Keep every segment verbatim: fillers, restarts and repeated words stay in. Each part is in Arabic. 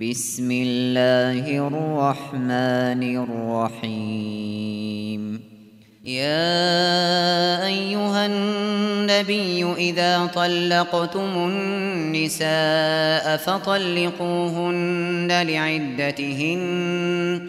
بسم الله الرحمن الرحيم. يا أيها النبي إذا طلقتم النساء فطلقوهن لعدتهن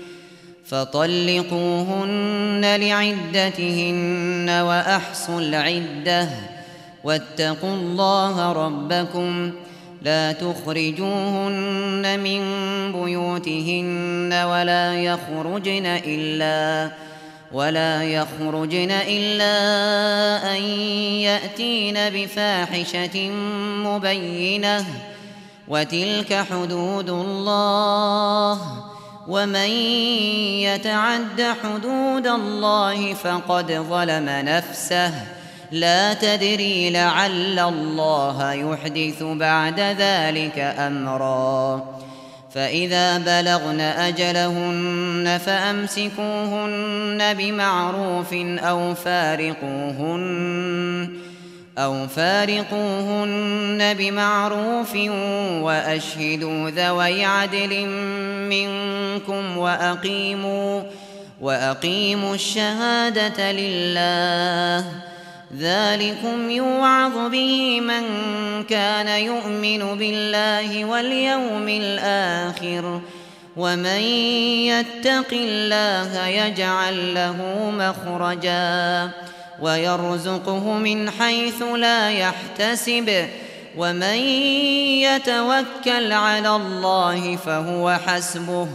فطلقوهن لعدتهن وأحصوا العدة واتقوا الله ربكم لا تخرجوهن من بيوتهن ولا يخرجن إلا ولا يخرجن إلا أن يأتين بفاحشة مبينة وتلك حدود الله ومن يتعد حدود الله فقد ظلم نفسه لا تدري لعل الله يحدث بعد ذلك أمرا. فإذا بلغن أجلهن فأمسكوهن بمعروف أو فارقوهن أو فارقوهن بمعروف وأشهدوا ذوي عدل منكم وأقيموا وأقيموا الشهادة لله ذلكم يوعظ به من كان يؤمن بالله واليوم الآخر ومن يتق الله يجعل له مخرجا ويرزقه من حيث لا يحتسب ومن يتوكل على الله فهو حسبه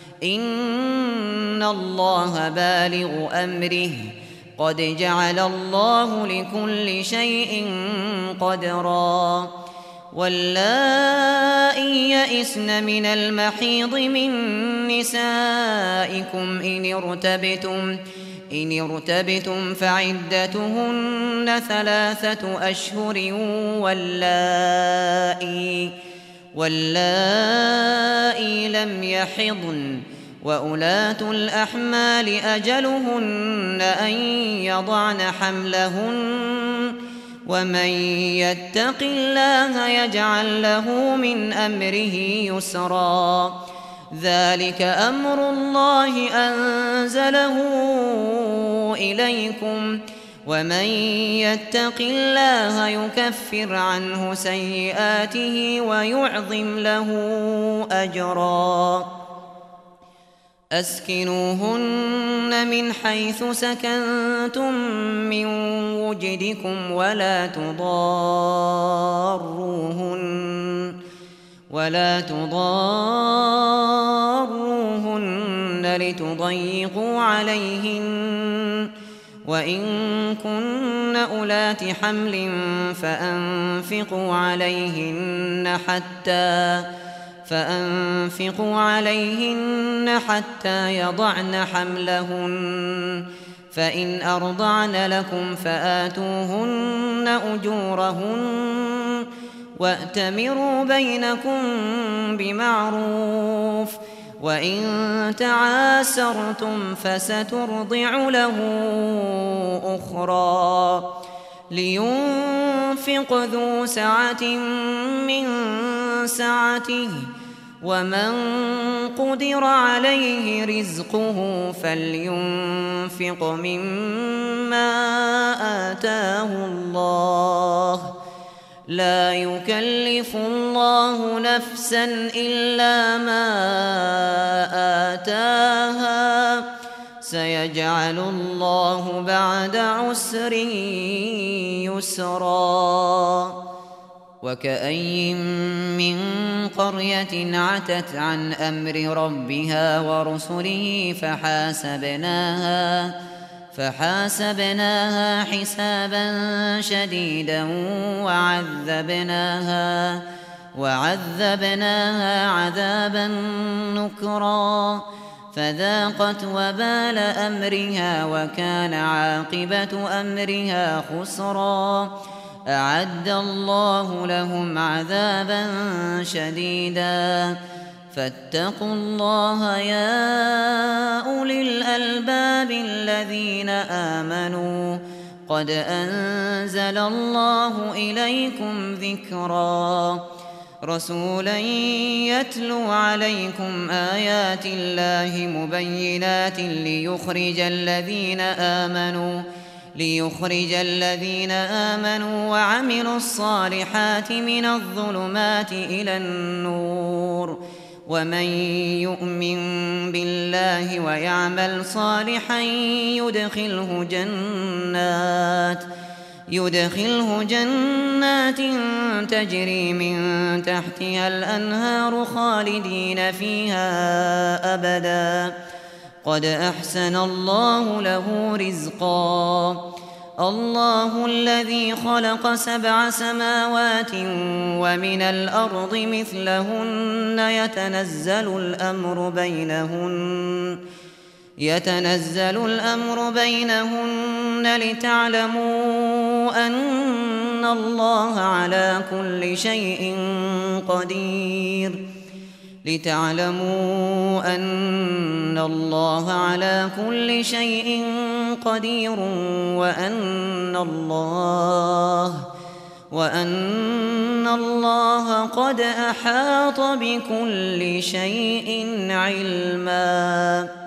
إن الله بالغ أمره قد جعل الله لكل شيء قدرا. واللائي يئسن من المحيض من نسائكم إن ارتبتم إن ارتبتم فعدتهن ثلاثة أشهر واللائي واللائي لم يحضن وأولاة الأحمال أجلهن أن يضعن حملهن ومن يتق الله يجعل له من أمره يسرا ذلك أمر الله أنزله إليكم ومن يتق الله يكفر عنه سيئاته ويعظم له أجرا. أسكنوهن من حيث سكنتم من وجدكم ولا تضاروهن ولا تضاروهن لتضيقوا عليهن وإن كن أولات حمل فأنفقوا عليهن حتى فأنفقوا عليهن حتى يضعن حملهن فإن أرضعن لكم فآتوهن أجورهن وأتمروا بينكم بمعروف وإن تعاسرتم فسترضع له أخرى لينفق ذو سعة من سعته ومن قدر عليه رزقه فلينفق مما آتاه الله لا يكلف الله نفسا إلا ما آتاها سيجعل الله بعد عسر يسرا. وكأي من قرية عتت عن أمر ربها ورسله فحاسبناها فحاسبناها حسابا شديدا وعذبناها وعذبناها عذابا نكرا فذاقت وبال أمرها وكان عاقبة أمرها خسرا. أعد الله لهم عذابا شديدا فاتقوا الله يا أولي الألباب الذين آمنوا قد أنزل الله إليكم ذكرا. رسولا يتلو عليكم آيات الله مبينات ليخرج الذين آمنوا ليخرج الذين آمنوا وعملوا الصالحات من الظلمات إلى النور ومن يؤمن بالله ويعمل صالحا يدخله جنات يدخله جنات تجري من تحتها الأنهار خالدين فيها أبدا قد أحسن الله له رزقا الله الذي خلق سبع سماوات ومن الأرض مثلهن يتنزل الأمر بينهن يتنزل الأمر بينهن لتعلموا أن الله على كل شيء قدير لتعلموا أن الله على كل شيء قدير وأن الله وأن الله قد أحاط بكل شيء علما.